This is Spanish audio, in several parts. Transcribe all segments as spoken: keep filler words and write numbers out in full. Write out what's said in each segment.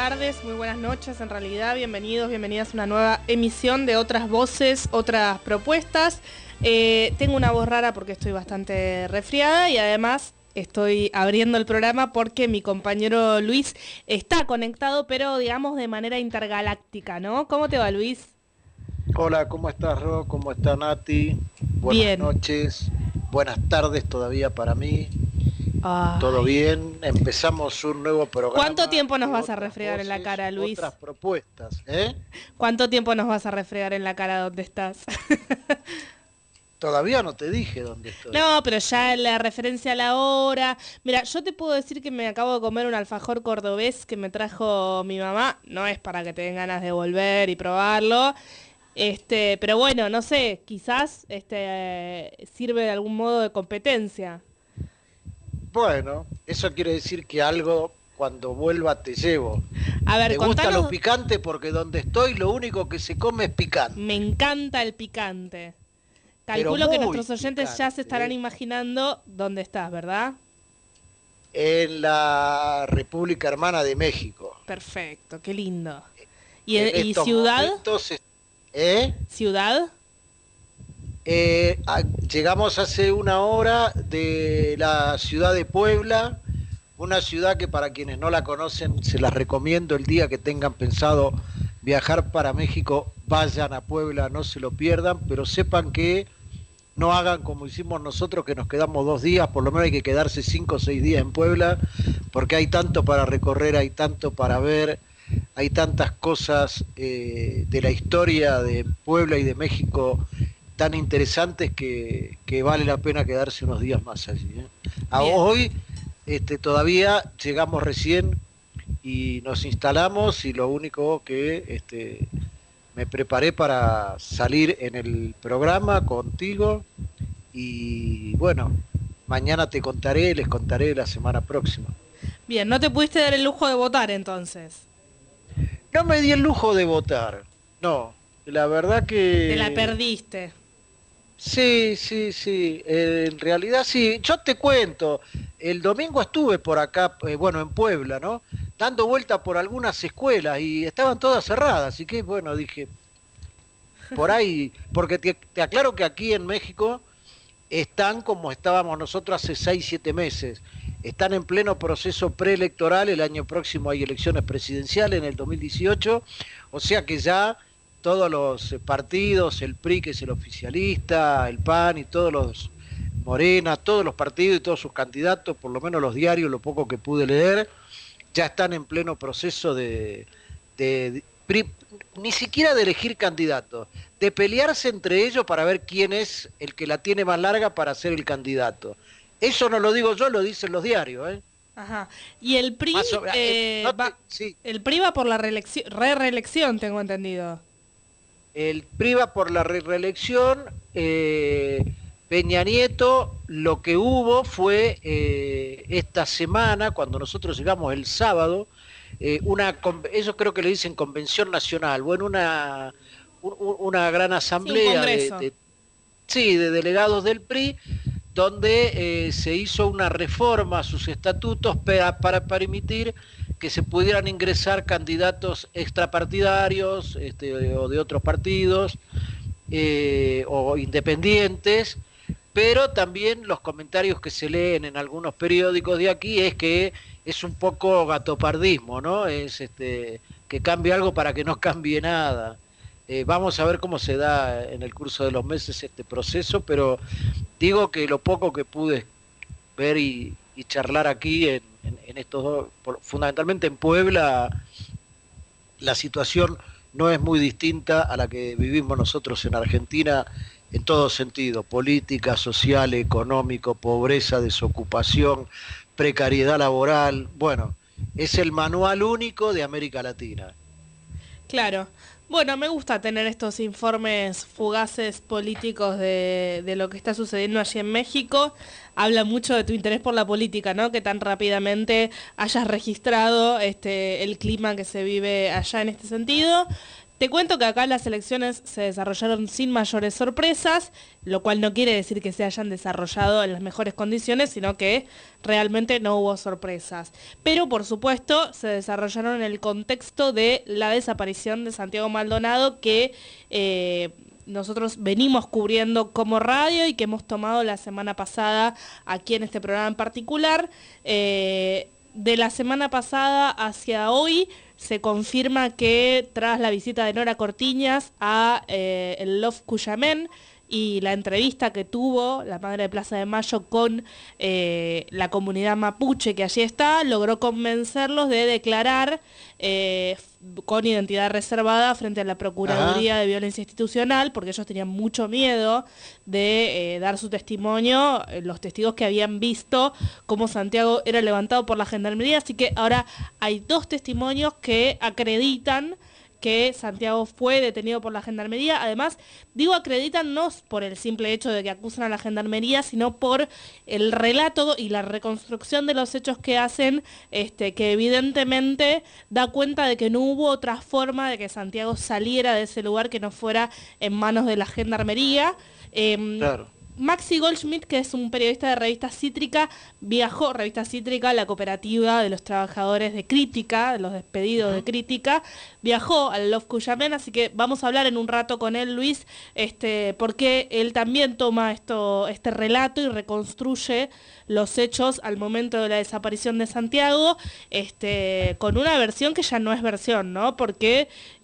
tardes, muy buenas noches en realidad, bienvenidos, bienvenidas a una nueva emisión de Otras Voces, Otras Propuestas. Eh, tengo una voz rara porque estoy bastante resfriada y además estoy abriendo el programa porque mi compañero Luis está conectado, pero digamos de manera intergaláctica, ¿no? ¿Cómo te va, Luis? Hola, ¿cómo estás, Ro? ¿Cómo está Nati? Buenas Bien. noches, buenas tardes todavía para mí. Ay. Todo bien, empezamos un nuevo programa. ¿Cuánto tiempo nos vas a Otras refregar voces, en la cara, Luis? Otras propuestas, ¿eh? ¿Cuánto tiempo nos vas a refregar en la cara donde estás? Todavía no te dije dónde estoy. No, pero ya la referencia a la hora. Mira, yo te puedo decir que me acabo de comer un alfajor cordobés que me trajo mi mamá. No es para que te den ganas de volver y probarlo. Este, pero bueno, no sé, quizás este sirve de algún modo de competencia. Bueno, eso quiere decir que algo cuando vuelva te llevo. A ver, Me contanos... gusta lo picante porque donde estoy lo único que se come es picante. Me encanta el picante. Calculo que nuestros oyentes picante, ya se estarán eh. imaginando dónde estás, ¿verdad? En la República Hermana de México. Perfecto, qué lindo. ¿Y, en ¿y ciudad? Momentos, ¿eh? ¿Ciudad? Eh, a, llegamos hace una hora de la ciudad de Puebla, una ciudad que para quienes no la conocen se las recomiendo el día que tengan pensado viajar para México, vayan a Puebla, no se lo pierdan, pero sepan que no hagan como hicimos nosotros, que nos quedamos dos días, por lo menos hay que quedarse cinco o seis días en Puebla, porque hay tanto para recorrer, hay tanto para ver, hay tantas cosas eh, de la historia de Puebla y de México tan interesantes que, que vale la pena quedarse unos días más allí. ¿eh? A hoy este, todavía llegamos recién y nos instalamos y lo único que este, me preparé para salir en el programa contigo y bueno, mañana te contaré, les contaré la semana próxima. Bien, no te pudiste dar el lujo de votar entonces. No me di el lujo de votar, no, la verdad que... Te la perdiste. Sí, sí, sí, eh, en realidad sí. Yo te cuento, el domingo estuve por acá, eh, bueno, en Puebla, ¿no? Dando vuelta por algunas escuelas y estaban todas cerradas, así que bueno, dije, por ahí, porque te, te aclaro que aquí en México están como estábamos nosotros hace seis, siete meses. Están en pleno proceso preelectoral, el año próximo hay elecciones presidenciales en el dos mil dieciocho, o sea que ya... todos los partidos, el P R I que es el oficialista, el P A N y todos los Morena, todos los partidos y todos sus candidatos, por lo menos los diarios, lo poco que pude leer, ya están en pleno proceso de, de, de, de ni siquiera de elegir candidatos, de pelearse entre ellos para ver quién es el que la tiene más larga para ser el candidato. Eso no lo digo yo, lo dicen los diarios, ¿eh? Ajá. Y el P R I, sobre, eh, no te, va, sí. el P R I va por la reelección, re reelección, tengo entendido. El P R I va por la re reelección, eh, Peña Nieto, lo que hubo fue eh, esta semana, cuando nosotros llegamos el sábado, eh, una, ellos creo que le dicen convención nacional, bueno, una, un, una gran asamblea sí, de, de, sí, de delegados del P R I, donde eh, se hizo una reforma a sus estatutos para, para permitir que se pudieran ingresar candidatos extrapartidarios este, o de otros partidos eh, o independientes, pero también los comentarios que se leen en algunos periódicos de aquí es que es un poco gatopardismo, ¿no? Es este, que cambie algo para que no cambie nada. Eh, vamos a ver cómo se da en el curso de los meses este proceso, pero digo que lo poco que pude ver y, y charlar aquí en, en, en estos dos, por, fundamentalmente en Puebla, la situación no es muy distinta a la que vivimos nosotros en Argentina en todo sentido, política, social, económico, pobreza, desocupación, precariedad laboral. Bueno, es el manual único de América Latina. Claro. Bueno, me gusta tener estos informes fugaces políticos de, de lo que está sucediendo allí en México. Habla mucho de tu interés por la política, ¿no? Que tan rápidamente hayas registrado este, el clima que se vive allá en este sentido. Te cuento que acá las elecciones se desarrollaron sin mayores sorpresas, lo cual no quiere decir que se hayan desarrollado en las mejores condiciones, sino que realmente no hubo sorpresas. Pero, por supuesto, se desarrollaron en el contexto de la desaparición de Santiago Maldonado, que eh, nosotros venimos cubriendo como radio y que hemos tomado la semana pasada aquí en este programa en particular. Eh, de la semana pasada hacia hoy se confirma que tras la visita de Nora Cortiñas a eh, el Lof Cuyamén y la entrevista que tuvo la madre de Plaza de Mayo con eh, la comunidad mapuche que allí está, logró convencerlos de declarar eh, con identidad reservada frente a la Procuraduría Ajá. de Violencia Institucional, porque ellos tenían mucho miedo de eh, dar su testimonio, eh, los testigos que habían visto cómo Santiago era levantado por la Gendarmería, así que ahora hay dos testimonios que acreditan que Santiago fue detenido por la Gendarmería. Además, digo acreditan no por el simple hecho de que acusan a la Gendarmería, sino por el relato y la reconstrucción de los hechos que hacen, este, que evidentemente da cuenta de que no hubo otra forma de que Santiago saliera de ese lugar que no fuera en manos de la Gendarmería. Eh, claro. Maxi Goldschmidt, que es un periodista de Revista Cítrica, viajó, Revista Cítrica, la cooperativa de los trabajadores de Crítica, de los despedidos de Crítica, viajó al Lof Cuyamén, así que vamos a hablar en un rato con él, Luis, este, porque él también toma esto, este relato y reconstruye los hechos al momento de la desaparición de Santiago, este, con una versión que ya no es versión, ¿no? Porque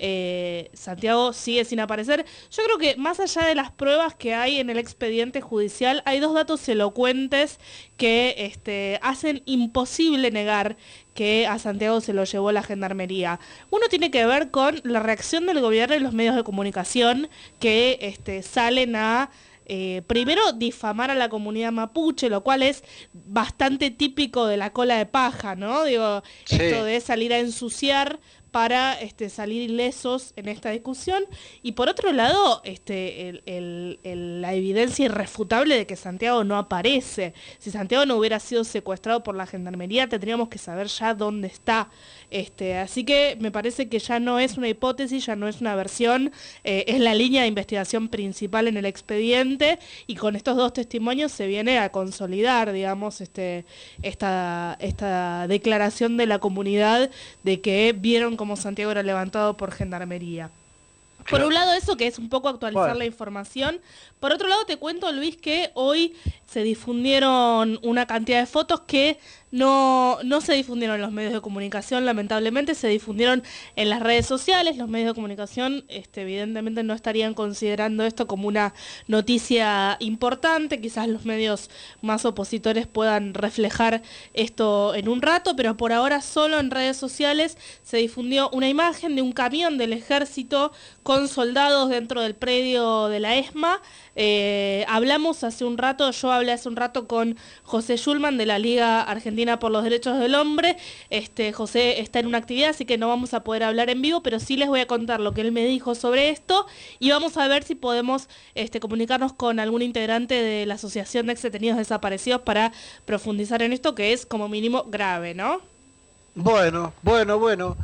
eh, Santiago sigue sin aparecer. Yo creo que más allá de las pruebas que hay en el expediente judicial, hay dos datos elocuentes que este, hacen imposible negar que a Santiago se lo llevó la Gendarmería. Uno tiene que ver con la reacción del gobierno y los medios de comunicación que este, salen a Eh, primero difamar a la comunidad mapuche, lo cual es bastante típico de la cola de paja, ¿no? Digo, sí. Esto de salir a ensuciar para este, salir ilesos en esta discusión. Y por otro lado, este, el, el, el, la evidencia irrefutable de que Santiago no aparece. Si Santiago no hubiera sido secuestrado por la Gendarmería, tendríamos que saber ya dónde está. Este, así que me parece que ya no es una hipótesis, ya no es una versión, eh, es la línea de investigación principal en el expediente, y con estos dos testimonios se viene a consolidar, digamos, este, esta, esta declaración de la comunidad de que vieron como Santiago era levantado por Gendarmería. Por un lado eso, que es un poco actualizar bueno. la información. Por otro lado te cuento, Luis, que hoy se difundieron una cantidad de fotos que no, no se difundieron en los medios de comunicación, lamentablemente, se difundieron en las redes sociales. Los medios de comunicación este, evidentemente no estarían considerando esto como una noticia importante, quizás los medios más opositores puedan reflejar esto en un rato, pero por ahora solo en redes sociales se difundió una imagen de un camión del ejército con soldados dentro del predio de la ESMA. Eh, hablamos hace un rato, yo hablé hace un rato con José Schulman de la Liga Argentina por los Derechos del Hombre. Este, José está en una actividad, así que no vamos a poder hablar en vivo, pero sí les voy a contar lo que él me dijo sobre esto y vamos a ver si podemos este, comunicarnos con algún integrante de la Asociación de Ex Detenidos Desaparecidos para profundizar en esto, que es como mínimo grave, ¿no? Bueno, bueno, bueno,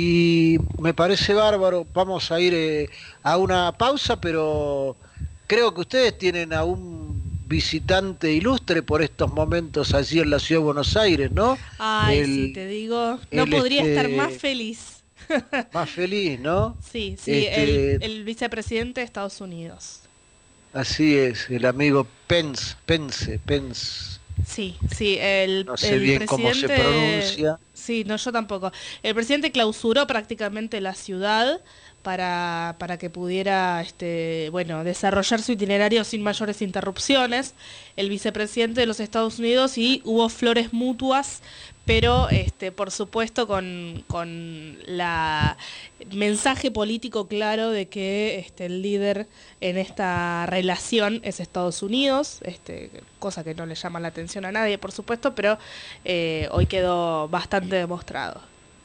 y me parece bárbaro. Vamos a ir eh, a una pausa, pero creo que ustedes tienen a un visitante ilustre por estos momentos allí en la Ciudad de Buenos Aires, ¿no? Ay, el, sí, te digo, no podría este, estar más feliz. Más feliz, ¿no? Sí, sí, este, el, el vicepresidente de Estados Unidos. Así es, el amigo Pence, Pence, Pence. Sí, sí, el No sé el bien cómo se pronuncia. Sí, no, yo tampoco. El presidente clausuró prácticamente la ciudad para, para que pudiera este, bueno, desarrollar su itinerario sin mayores interrupciones. El vicepresidente de los Estados Unidos, y hubo flores mutuas, pero este, por supuesto con, con la mensaje político claro de que este, el líder en esta relación es Estados Unidos, este, cosa que no le llama la atención a nadie, por supuesto, pero eh, hoy quedó bastante demostrado.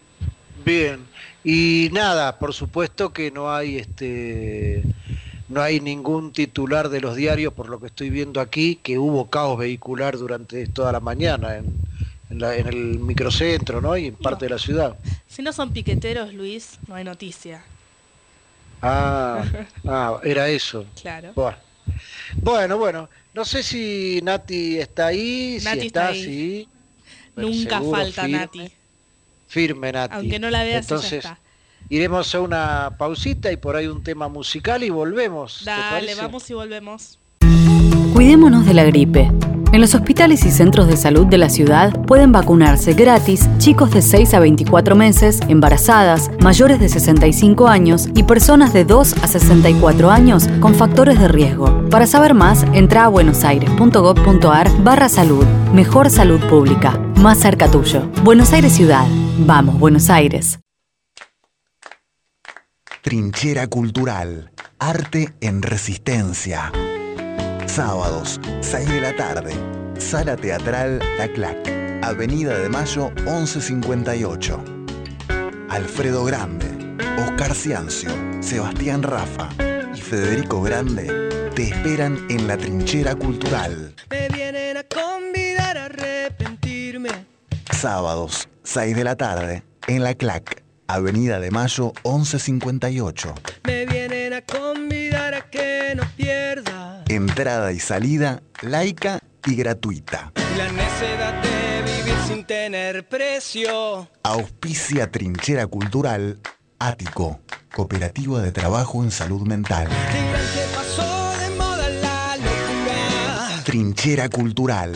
Bien, y nada, por supuesto que no hay este no hay ningún titular de los diarios, por lo que estoy viendo aquí, que hubo caos vehicular durante toda la mañana en, en, la, en el microcentro, ¿no? Y en parte no. de la ciudad. Si no son piqueteros, Luis, no hay noticia. Ah, ah, era eso. Claro. Bueno, bueno, bueno, no sé si Nati está ahí, Nati si está está, ahí. sí. Pero Nunca seguro, falta firme, Nati. firme Nati. Aunque no la veas, ella Entonces, está. iremos a una pausita y por ahí un tema musical y volvemos. ¿Te Dale, parece? vamos y volvemos. Cuidémonos de la gripe. En los hospitales y centros de salud de la ciudad pueden vacunarse gratis chicos de seis a veinticuatro meses, embarazadas, mayores de sesenta y cinco años y personas de dos a sesenta y cuatro años con factores de riesgo. Para saber más, entra a buenosaires.gov.ar barra salud. Mejor salud pública. Más cerca tuyo. Buenos Aires Ciudad. Vamos, Buenos Aires. Trinchera Cultural. Arte en Resistencia. Sábados, seis de la tarde. Sala Teatral La Clac. Avenida de Mayo once cincuenta y ocho. Alfredo Grande, Oscar Ciancio, Sebastián Rafa y Federico Grande te esperan en la Trinchera Cultural. Me vienen a convidar a arrepentirme. Sábados, seis de la tarde, en La Clac. Avenida de Mayo once cincuenta y ocho. Me vienen a convidar a que no pierda Entrada y salida laica y gratuita. la necedad de vivir sin tener precio. Auspicia Trinchera Cultural Ático, Cooperativa de Trabajo en Salud Mental. De grande pasó de moda la locura. Trinchera Cultural.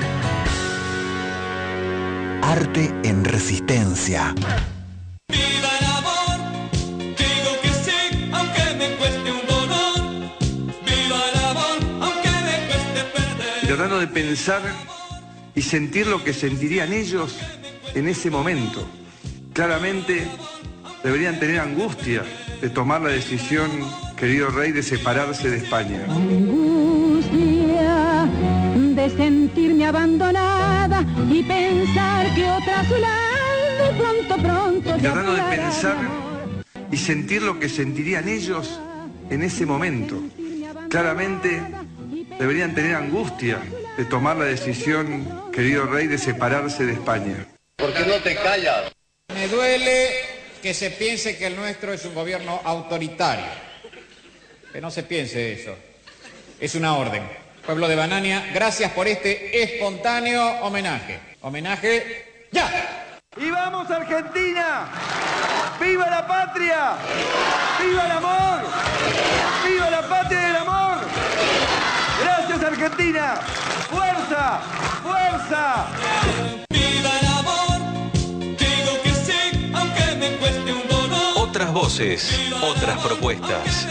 Arte en Resistencia. ¡Viva el amor! Digo que sí, aunque me cueste un dolor. ¡Viva el amor! Aunque me cueste perder. Tratando de pensar y sentir lo que sentirían ellos en ese momento. Claramente deberían tener angustia de tomar la decisión, querido rey, de separarse de España. Angustia de sentirme abandonada y pensar que otra a su lado pronto, pronto. Y tratando de pensar y sentir lo que sentirían ellos en ese momento. Claramente deberían tener angustia de tomar la decisión, querido rey, de separarse de España. ¿Por qué no te callas? Me duele que se piense que el nuestro es un gobierno autoritario. Que no se piense eso. Es una orden. Pueblo de Banania, gracias por este espontáneo homenaje. Homenaje ya. ¡Y vamos Argentina! ¡Viva la patria! ¡Viva el amor! ¡Viva la patria y el amor! ¡Gracias Argentina! ¡Fuerza! ¡Fuerza! ¡Viva el amor! Digo que sí, aunque me cueste un dolor. Otras voces, otras propuestas.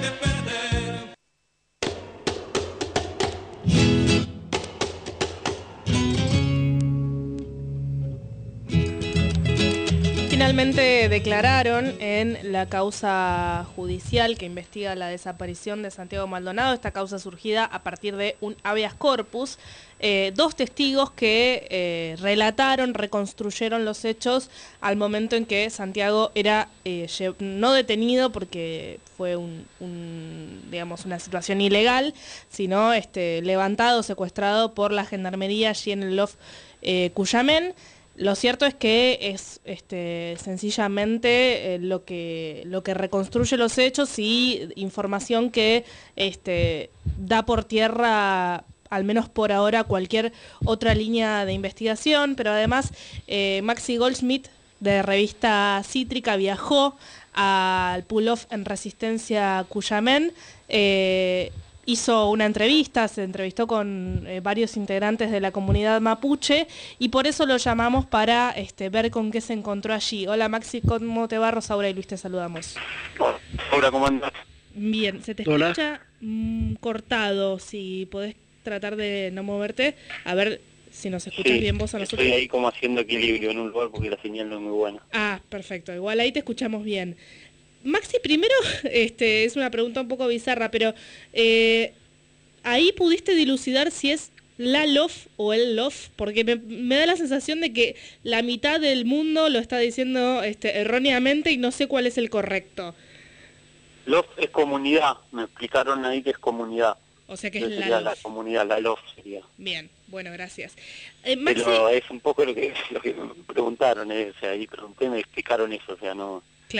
Finalmente declararon en la causa judicial que investiga la desaparición de Santiago Maldonado, esta causa surgida a partir de un habeas corpus, eh, dos testigos que eh, relataron, reconstruyeron los hechos al momento en que Santiago era eh, no detenido porque fue un, un, digamos, una situación ilegal, sino este, levantado, secuestrado por la gendarmería allí en el Loft eh, Cuyamén. Lo cierto es que es este, sencillamente eh, lo que lo que reconstruye los hechos y información que este, da por tierra, al menos por ahora, cualquier otra línea de investigación, pero además eh, Maxi Goldsmith, de revista Cítrica, viajó al pull-off en Resistencia Cuyamén, eh, hizo una entrevista, se entrevistó con eh, varios integrantes de la comunidad mapuche y por eso lo llamamos para este, ver con qué se encontró allí. Hola Maxi, ¿cómo te va? Rosaura y Luis te saludamos. Hola, ¿cómo andás? Bien, se te Hola. escucha mm, cortado, si podés tratar de no moverte, a ver si nos escuchas Sí, bien vos a nosotros. estoy ahí como haciendo equilibrio en un lugar porque la señal no es muy buena. Ah, perfecto, igual ahí te escuchamos bien. Maxi, primero, este, es una pregunta un poco bizarra, pero eh, ahí pudiste dilucidar si es la Lof o el Lof, porque me, me da la sensación de que la mitad del mundo lo está diciendo este, erróneamente y no sé cuál es el correcto. Lof es comunidad, me explicaron ahí que es comunidad. O sea que es Entonces la sería Lof. la comunidad, la Lof sería. Bien, bueno, gracias. Eh, Maxi, Pero es un poco lo que lo que me preguntaron, eh, o sea, ahí pregunté, me explicaron eso, o sea, no... claro.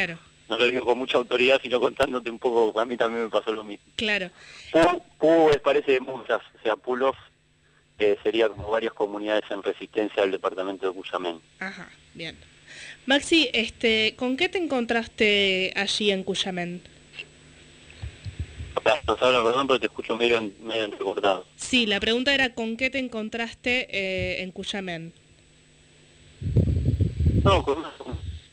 no lo digo con mucha autoridad, sino contándote un poco, a mí también me pasó lo mismo. Claro. Pu, Pu es, parece muchas, o sea, Pulos eh, sería como varias comunidades en resistencia al departamento de Cuyamén. Ajá, bien. Maxi, este, ¿con qué te encontraste allí en Cuyamén? Nos habla, perdón, pero te escucho medio, medio entrecortado. Sí, la pregunta era ¿con qué te encontraste eh, en Cuyamén? No, con una...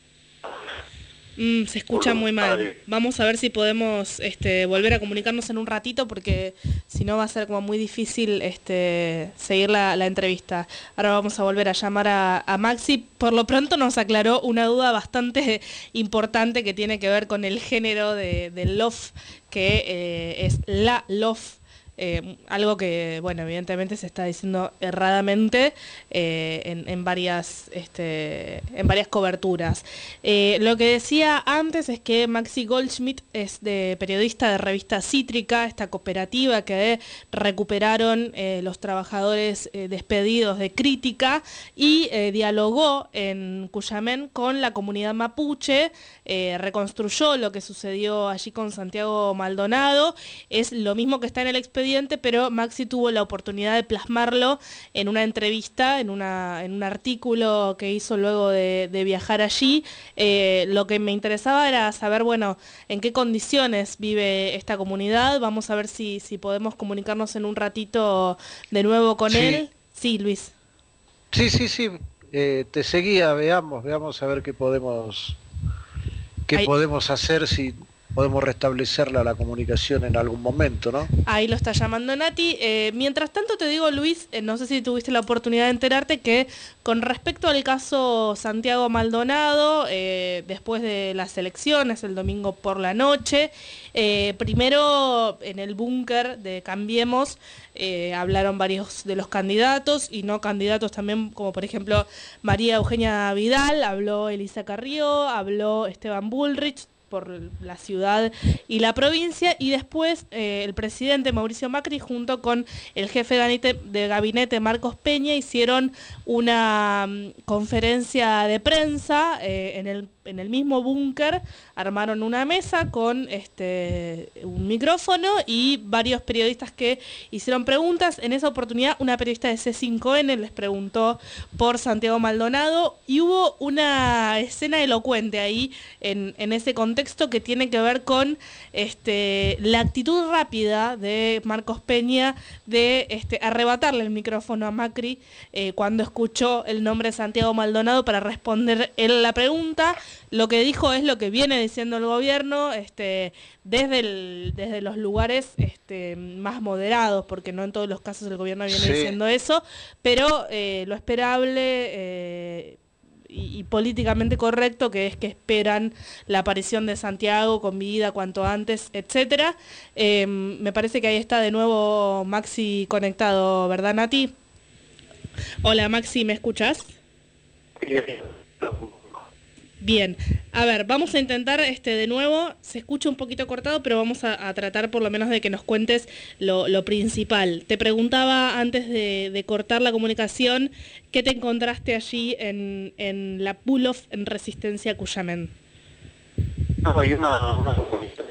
Mm, se escucha muy mal. Vamos a ver si podemos este, volver a comunicarnos en un ratito, porque si no va a ser como muy difícil este, seguir la, la entrevista. Ahora vamos a volver a llamar a, a Maxi. Por lo pronto nos aclaró una duda bastante importante que tiene que ver con el género de, del lof, que eh, es la lof. Eh, algo que, bueno, evidentemente se está diciendo erradamente eh, en, en, varias, este, en varias coberturas. Eh, lo que decía antes es que Maxi Goldschmidt es de periodista de revista Cítrica, esta cooperativa que recuperaron eh, los trabajadores eh, despedidos de Crítica, y eh, dialogó en Cuyamén con la comunidad mapuche, eh, reconstruyó lo que sucedió allí con Santiago Maldonado. Es lo mismo que está en el expediente, pero Maxi tuvo la oportunidad de plasmarlo en una entrevista, en, una, en un artículo que hizo luego de, de viajar allí. Eh, lo que me interesaba era saber, bueno, en qué condiciones vive esta comunidad. Vamos a ver si, si podemos comunicarnos en un ratito de nuevo con sí. él. Sí, Luis. Sí, sí, sí. Eh, te seguía, veamos, veamos a ver qué podemos, qué Ahí... podemos hacer, si podemos restablecerla la comunicación en algún momento, ¿no? Ahí lo está llamando Nati. Eh, mientras tanto te digo, Luis, eh, no sé si tuviste la oportunidad de enterarte que con respecto al caso Santiago Maldonado, eh, después de las elecciones, el domingo por la noche, eh, primero en el búnker de Cambiemos eh, hablaron varios de los candidatos y no candidatos también, como por ejemplo María Eugenia Vidal, habló Elisa Carrió, habló Esteban Bullrich, por la ciudad y la provincia, y después eh, el presidente Mauricio Macri junto con el jefe de gabinete, de gabinete Marcos Peña hicieron una um, conferencia de prensa eh, en el en el mismo búnker, armaron una mesa con este un micrófono y varios periodistas que hicieron preguntas. En esa oportunidad una periodista de C cinco N les preguntó por Santiago Maldonado y hubo una escena elocuente ahí en, en ese contexto que tiene que ver con este la actitud rápida de Marcos Peña de este arrebatarle el micrófono a Macri eh, cuando escuchó el nombre de Santiago Maldonado para responder él la pregunta. Lo que dijo es lo que viene diciendo el gobierno este, desde, el, desde los lugares este, más moderados, porque no en todos los casos el gobierno viene sí. diciendo eso, pero eh, lo esperable eh, y, y políticamente correcto, que es que esperan la aparición de Santiago con vida cuanto antes, etcétera. Eh, me parece que ahí está de nuevo Maxi conectado, ¿verdad, Nati? Hola, Maxi, ¿me escuchás? Sí. Bien, a ver, vamos a intentar este de nuevo, se escucha un poquito cortado, pero vamos a, a tratar por lo menos de que nos cuentes lo, lo principal. Te preguntaba antes de, de cortar la comunicación, ¿qué te encontraste allí en, en la Pulof en Resistencia Cuyamén? No, hay una, una comunidad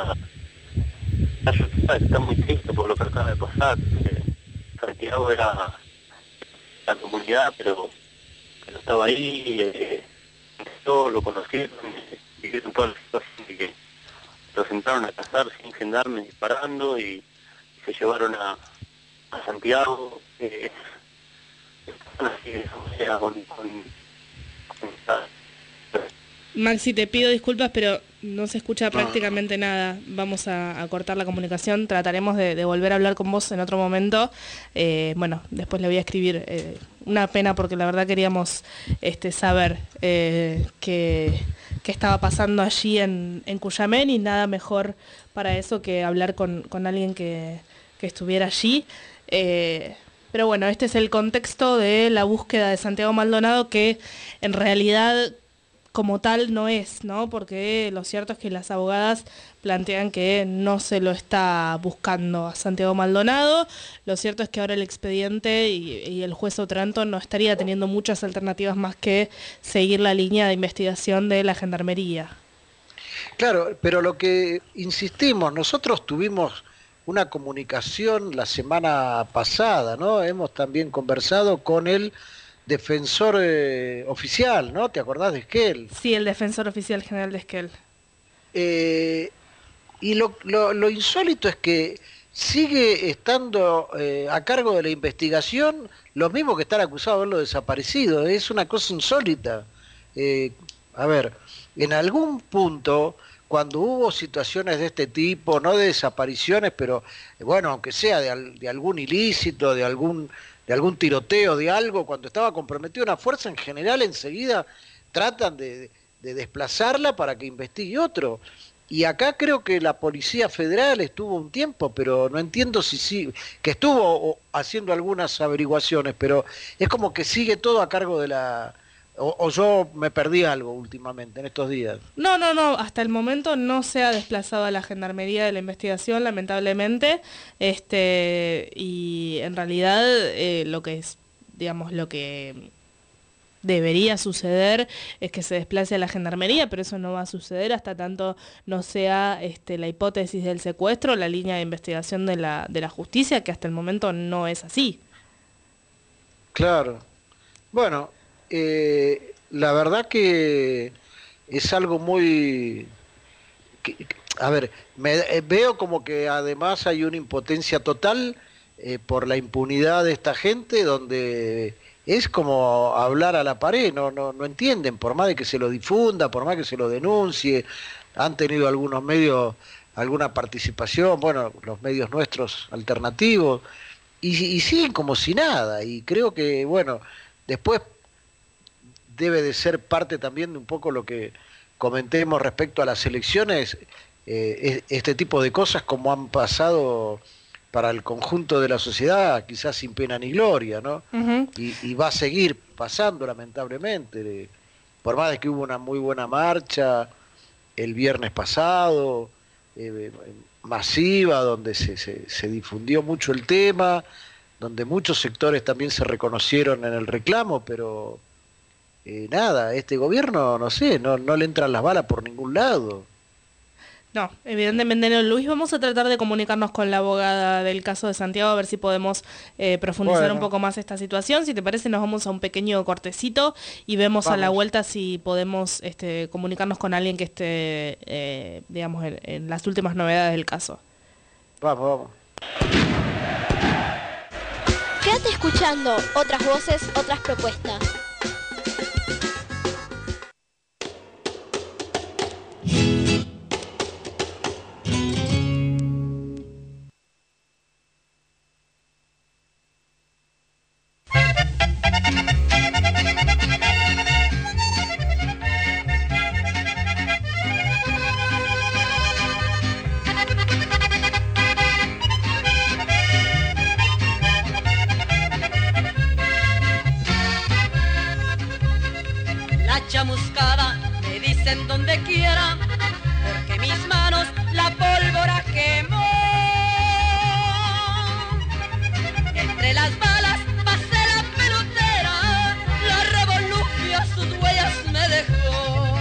está, está muy triste por lo que acaba de pasar. Santiago era la comunidad, pero, pero estaba ahí. Eh, Todos lo conocieron y vieron toda la situación de que lo sentaron a cazar sin gendarmes disparando y, y se llevaron a, a Santiago. Eh, así, o sea, con, con, con esta... Maxi, te pido disculpas, pero no se escucha prácticamente nada. Vamos a, a cortar la comunicación, trataremos de, de volver a hablar con vos en otro momento. Eh, bueno, después le voy a escribir. Eh, una pena porque la verdad queríamos este, saber eh, qué, qué estaba pasando allí en, en Cuyamén, y nada mejor para eso que hablar con, con alguien que, que estuviera allí. Eh, pero bueno, este es el contexto de la búsqueda de Santiago Maldonado, que en realidad como tal no es, ¿no? Porque lo cierto es que las abogadas plantean que no se lo está buscando a Santiago Maldonado. Lo cierto es que ahora el expediente y, y el juez Otranto no estaría teniendo muchas alternativas más que seguir la línea de investigación de la Gendarmería. Claro, pero lo que insistimos, nosotros tuvimos una comunicación la semana pasada, ¿no? Hemos también conversado con el defensor eh, oficial, ¿no? ¿Te acordás de Esquel? Sí, el defensor oficial general de Esquel. Eh, y lo, lo, lo insólito es que sigue estando eh, a cargo de la investigación los mismos que están acusados de haberlo desaparecido. Es una cosa insólita. Eh, a ver, en algún punto, cuando hubo situaciones de este tipo, no de desapariciones, pero eh, bueno, aunque sea de, al, de algún ilícito, de algún, de algún tiroteo, de algo, cuando estaba comprometida una fuerza, en general enseguida tratan de, de desplazarla para que investigue otro. Y acá creo que la Policía Federal estuvo un tiempo, pero no entiendo si sí, que estuvo haciendo algunas averiguaciones, pero es como que sigue todo a cargo de la... O, o yo me perdí algo últimamente, en estos días. No, no, no, hasta el momento no se ha desplazado a la Gendarmería de la investigación, lamentablemente, este y en realidad eh, lo que es, digamos, lo que debería suceder es que se desplace a la Gendarmería, pero eso no va a suceder hasta tanto no sea este, la hipótesis del secuestro, la línea de investigación de la, de la justicia, que hasta el momento no es así. Claro. Bueno, eh, la verdad que es algo muy... Que, a ver, me, eh, veo como que además hay una impotencia total eh, por la impunidad de esta gente, donde... es como hablar a la pared, no, no, no entienden, por más de que se lo difunda, por más que se lo denuncie, han tenido algunos medios, alguna participación, bueno, los medios nuestros alternativos, y, y siguen como si nada, y creo que, bueno, después debe de ser parte también de un poco lo que comentemos respecto a las elecciones, eh, este tipo de cosas como han pasado para el conjunto de la sociedad, quizás sin pena ni gloria, ¿no? Uh-huh. y, y va a seguir pasando, lamentablemente, por más de que hubo una muy buena marcha el viernes pasado, eh, masiva, donde se, se, se difundió mucho el tema, donde muchos sectores también se reconocieron en el reclamo, pero eh, nada, este gobierno, no sé, no, no le entran las balas por ningún lado. No, evidentemente no, Luis. Vamos a tratar de comunicarnos con la abogada del caso de Santiago a ver si podemos eh, profundizar bueno. un poco más esta situación. Si te parece, nos vamos a un pequeño cortecito y vemos vamos. a la vuelta si podemos este, comunicarnos con alguien que esté, eh, digamos, en, en las últimas novedades del caso. Vamos, vamos. Quédate escuchando otras voces, otras propuestas. Chamuscada, me dicen donde quiera, porque mis manos la pólvora quemó. Entre las balas pasé la pelotera, la revolufia sus huellas me dejó.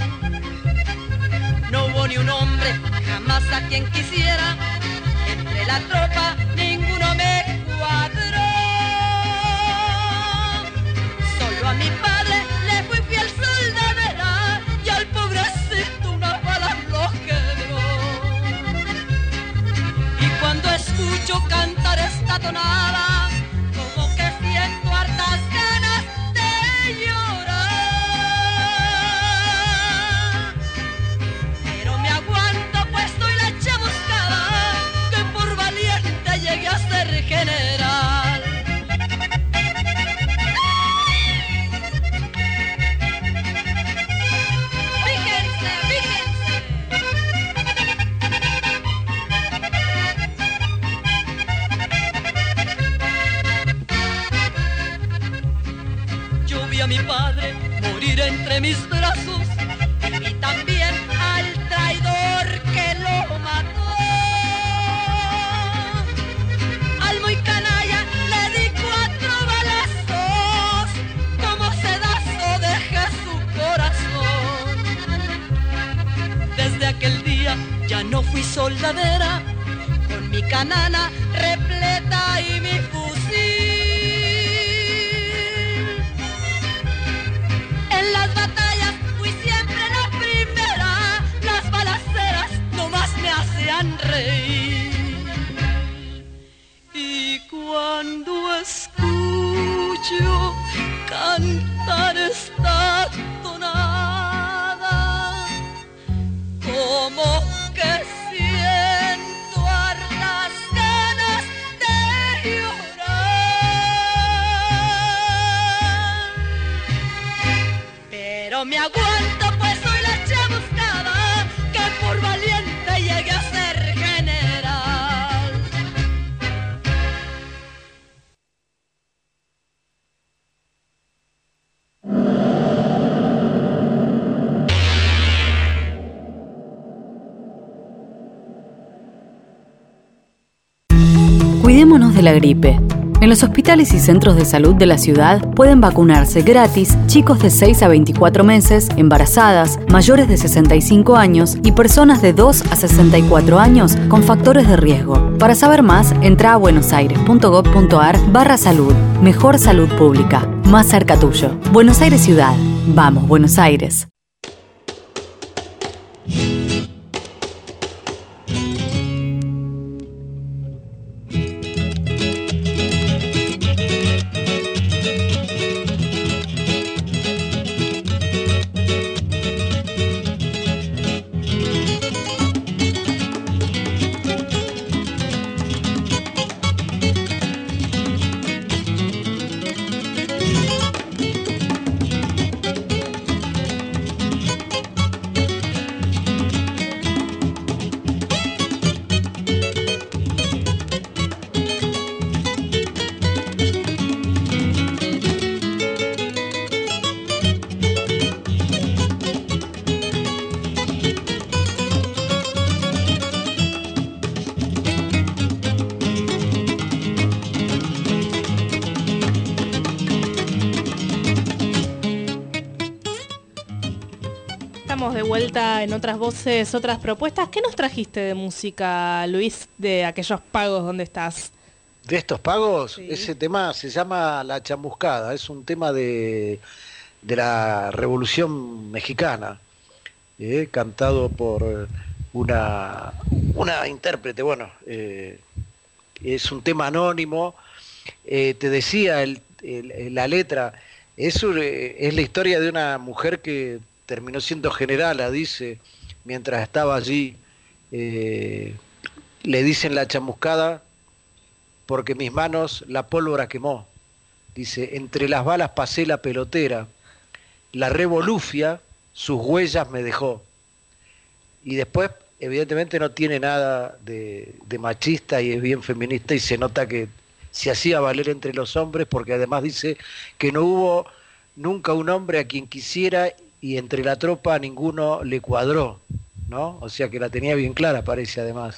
No hubo ni un hombre, jamás a quien quisiera, entre la tropa ninguno me cuadró. Solo a mi padre le fui fiel soldadera y al pobrecito una bala lo quebró. Y cuando escucho cantar esta tonada, como que siento hartas ganas de llorar. Pero me aguanto pues soy la chamuscada, que por valiente llegué a ser general. A mi padre morir entre mis brazos y vi también al traidor que lo mató. Al muy canalla le di cuatro balazos, como sedazo dejé su corazón. Desde aquel ya no fui soldadera, con mi canana repleta y mi fusil. En las batallas fui siempre la primera, las balaceras nomás me hacían reír. Y cuando escucho cantar esta tonada, como que siento hartas ganas de llorar. Pero me aguanto, pues soy la chamuscada que por valiente llegué a ser general. Cuidémonos de la gripe. En los hospitales y centros de salud de la ciudad pueden vacunarse gratis chicos de seis a veinticuatro meses, embarazadas, mayores de sesenta y cinco años y personas de dos a sesenta y cuatro años con factores de riesgo. Para saber más, entra a buenosaires.gov.ar barra salud. Mejor salud pública. Más cerca tuyo. Buenos Aires Ciudad. Vamos, Buenos Aires. De vuelta en Otras Voces, Otras Propuestas. ¿Qué nos trajiste de música, Luis, de aquellos pagos donde estás? De estos pagos, Sí. Ese tema se llama La Chamuscada, es un tema de, de la Revolución Mexicana, eh, cantado por una, una intérprete, bueno, eh, es un tema anónimo, eh, te decía el, el, la letra, es, es la historia de una mujer que terminó siendo generala, dice, mientras estaba allí, eh, le dicen la chamuscada porque mis manos la pólvora quemó. Dice, entre las balas pasé la pelotera, la revolufia sus huellas me dejó. Y después, evidentemente, no tiene nada de, de machista y es bien feminista y se nota que se hacía valer entre los hombres porque además dice que no hubo nunca un hombre a quien quisiera y entre la tropa ninguno le cuadró, ¿no? O sea que la tenía bien clara, parece, además.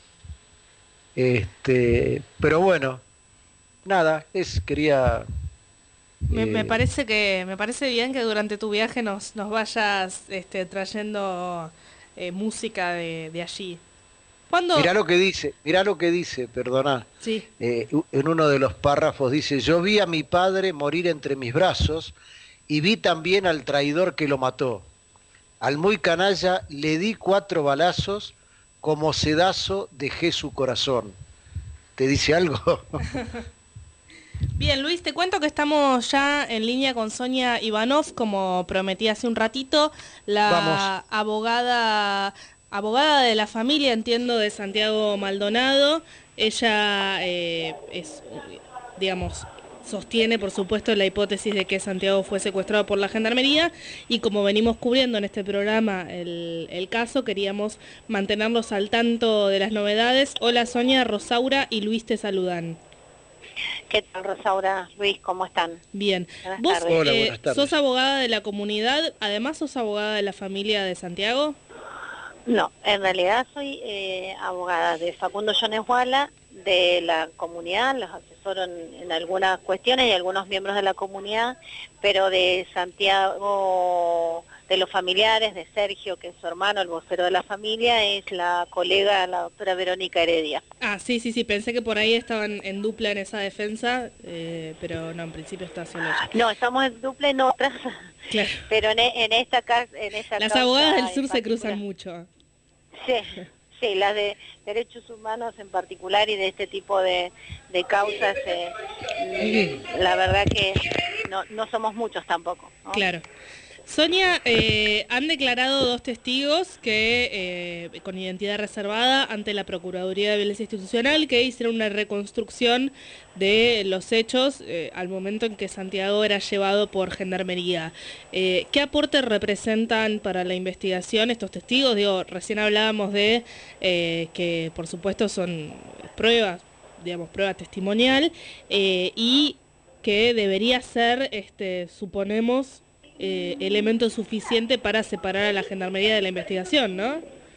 Este, pero bueno, nada, es quería... Me, eh, me parece que me parece bien que durante tu viaje nos, nos vayas este, trayendo eh, música de, de allí. ¿Cuándo? Mirá lo que dice, mirá lo que dice, perdona. Sí. Eh, en uno de los párrafos dice, yo vi a mi padre morir entre mis brazos y vi también al traidor que lo mató. Al muy canalla le di cuatro balazos, como sedazo dejé su corazón. ¿Te dice algo? Bien, Luis, te cuento que estamos ya en línea con Sonia Ivanov, como prometí hace un ratito, la Vamos. abogada abogada de la familia, entiendo, de Santiago Maldonado. Ella eh, es, digamos, sostiene, por supuesto, la hipótesis de que Santiago fue secuestrado por la Gendarmería y como venimos cubriendo en este programa el, el caso, queríamos mantenerlos al tanto de las novedades. Hola Sonia, Rosaura y Luis te saludan. ¿Qué tal, Rosaura? Luis, ¿cómo están? Bien. Buenas ¿Vos tardes. Hola, eh, buenas tardes. sos abogada de la comunidad, además sos abogada de la familia de Santiago? No, en realidad soy eh, abogada de Facundo Yoneshuala, de la comunidad, los asesoro en, en algunas cuestiones y algunos miembros de la comunidad, pero de Santiago, de los familiares, de Sergio, que es su hermano, el vocero de la familia, es la colega, la doctora Verónica Heredia. Ah, sí, sí, sí, pensé que por ahí estaban en dupla en esa defensa, eh, pero no, en principio está solo ella. No, estamos en dupla en otras, claro. pero en, en esta casa... En esta Las causa abogadas del sur en se cruzan mucho. Sí, sí, las de derechos humanos en particular y de este tipo de, de causas, eh, la verdad que no, no somos muchos tampoco, ¿no? Claro. Sonia, eh, han declarado dos testigos que eh, con identidad reservada ante la Procuraduría de Violencia Institucional que hicieron una reconstrucción de los hechos eh, al momento en que Santiago era llevado por Gendarmería. Eh, ¿Qué aporte representan para la investigación estos testigos? Digo, recién hablábamos de eh, que por supuesto son pruebas, digamos, prueba testimonial eh, y que debería ser, este, suponemos, Eh, elemento suficiente para separar a la Gendarmería de la investigación, ¿no?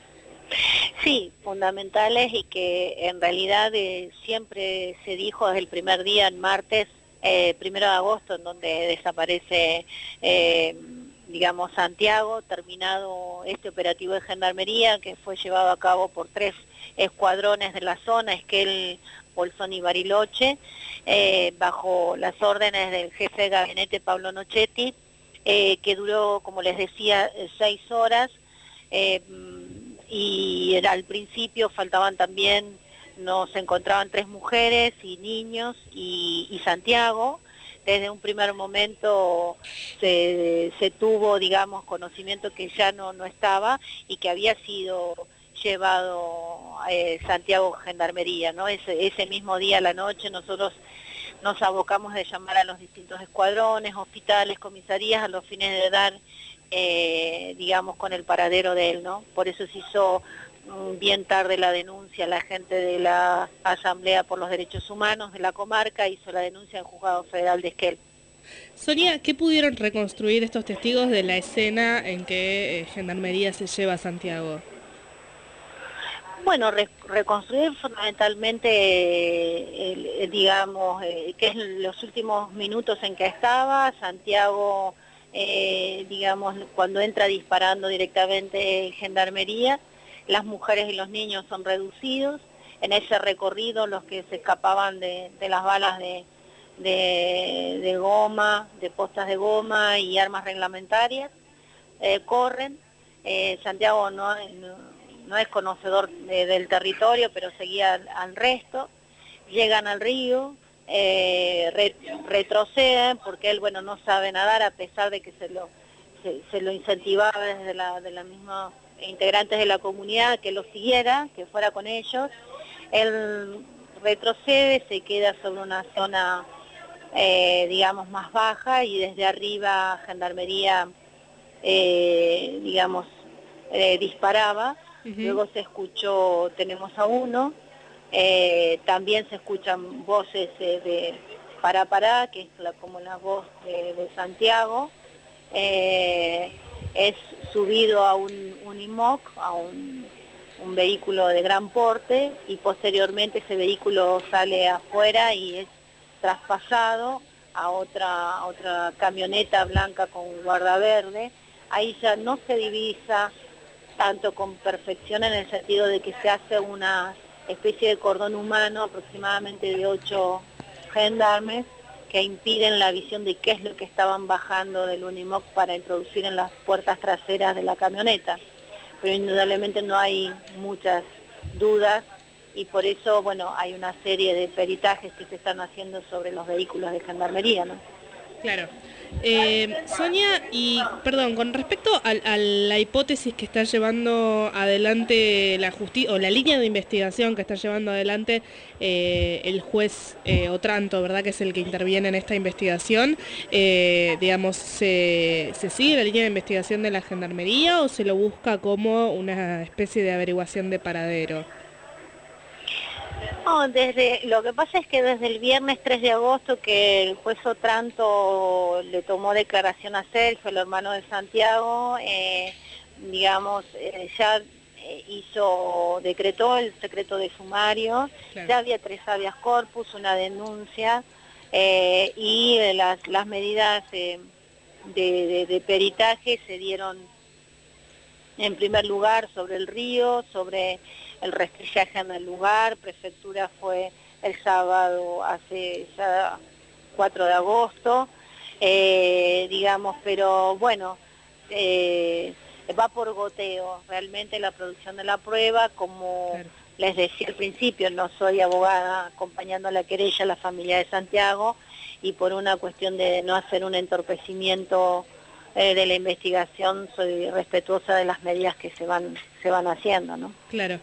Sí, fundamentales y que en realidad eh, siempre se dijo desde el primer día, en martes, eh, primero de agosto, en donde desaparece, eh, digamos, Santiago, terminado este operativo de Gendarmería que fue llevado a cabo por tres escuadrones de la zona, Esquel, Bolsón y Bariloche, eh, bajo las órdenes del jefe de gabinete Pablo Nochetti, Eh, que duró, como les decía, seis horas, eh, y era, al principio faltaban también, nos encontraban tres mujeres y niños y, y Santiago. Desde un primer momento se, se tuvo, digamos, conocimiento que ya no, no estaba y que había sido llevado eh, Santiago Gendarmería, ¿no? Ese, ese mismo día a la noche nosotros nos abocamos de llamar a los distintos escuadrones, hospitales, comisarías, a los fines de dar, eh, digamos, con el paradero de él, ¿no? Por eso se hizo um, bien tarde la denuncia, la gente de la Asamblea por los Derechos Humanos de la comarca hizo la denuncia en Juzgado Federal de Esquel. Sonia, ¿qué pudieron reconstruir estos testigos de la escena en que eh, Gendarmería se lleva a Santiago? Bueno, re reconstruir fundamentalmente, eh, el, digamos, eh, que es los últimos minutos en que estaba, Santiago, eh, digamos, cuando entra disparando directamente en Gendarmería, las mujeres y los niños son reducidos, en ese recorrido los que se escapaban de, de las balas de, de, de goma, de postas de goma y armas reglamentarias, eh, corren, eh, Santiago no... no no es conocedor de, del territorio, pero seguía al, al resto, llegan al río, eh, re, retroceden, porque él, bueno, no sabe nadar, a pesar de que se lo, se, se lo incentivaba desde la, de la misma integrantes de la comunidad, que lo siguiera, que fuera con ellos. Él retrocede, se queda sobre una zona, eh, digamos, más baja, y desde arriba Gendarmería, eh, digamos, eh, disparaba. Luego se escuchó, tenemos a uno, eh, también se escuchan voces eh, de Pará Pará, que es la, como la voz de, de Santiago, eh, es subido a un, un I M O C, a un, un vehículo de gran porte, y posteriormente ese vehículo sale afuera y es traspasado a otra, a otra camioneta blanca con guardaverde. Ahí ya no se divisa tanto con perfección en el sentido de que se hace una especie de cordón humano aproximadamente de ocho gendarmes que impiden la visión de qué es lo que estaban bajando del Unimoc para introducir en las puertas traseras de la camioneta. Pero indudablemente no hay muchas dudas y por eso, bueno, hay una serie de peritajes que se están haciendo sobre los vehículos de Gendarmería, ¿no? Claro. Eh, Sonia, y perdón, con respecto a, a la hipótesis que está llevando adelante la justicia, o la línea de investigación que está llevando adelante eh, el juez eh, Otranto, ¿verdad?, que es el que interviene en esta investigación, eh, digamos, ¿se, ¿se sigue la línea de investigación de la Gendarmería o se lo busca como una especie de averiguación de paradero? No, desde, lo que pasa es que desde el viernes tres de agosto que el juez Otranto le tomó declaración a Sergio, el hermano de Santiago, eh, digamos, eh, ya eh, hizo, decretó el secreto de sumario, claro. Ya había tres habeas corpus, una denuncia eh, y las, las medidas eh, de, de, de peritaje se dieron en primer lugar sobre el río, sobre el rastrillaje en el lugar. Prefectura fue el sábado, hace ya cuatro de agosto, eh, digamos, pero bueno, eh, va por goteo realmente la producción de la prueba. Como claro. Les decía al principio, no soy abogada acompañando a la querella a la familia de Santiago, y por una cuestión de no hacer un entorpecimiento eh, de la investigación, soy respetuosa de las medidas que se van se van haciendo, ¿no? Claro.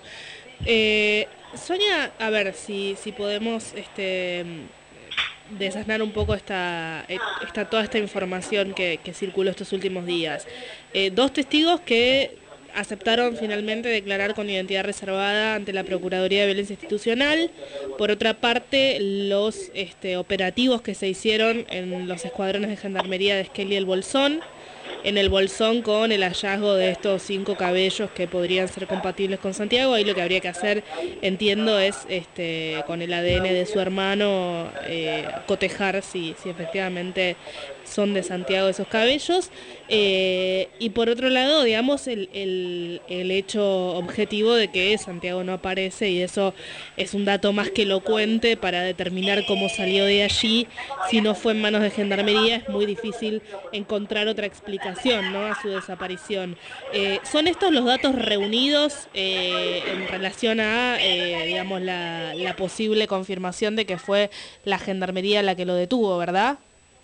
Eh, Sonia, a ver si si podemos este desasnar un poco esta, esta toda esta información que, que circuló estos últimos días. Eh, dos testigos que aceptaron finalmente declarar con identidad reservada ante la Procuraduría de Violencia Institucional. Por otra parte, los este, operativos que se hicieron en los escuadrones de Gendarmería de Esquel y el Bolsón, en el Bolsón con el hallazgo de estos cinco cabellos que podrían ser compatibles con Santiago. Ahí lo que habría que hacer, entiendo, es este, con el A D N de su hermano eh, cotejar si, si efectivamente son de Santiago esos cabellos. Eh, y por otro lado, digamos, el, el, el hecho objetivo de que Santiago no aparece, y eso es un dato más que elocuente para determinar cómo salió de allí. Si no fue en manos de Gendarmería, es muy difícil encontrar otra explicación, ¿no?, a su desaparición. Eh, ¿Son estos los datos reunidos eh, en relación a, eh, digamos, la, la posible confirmación de que fue la Gendarmería la que lo detuvo, verdad?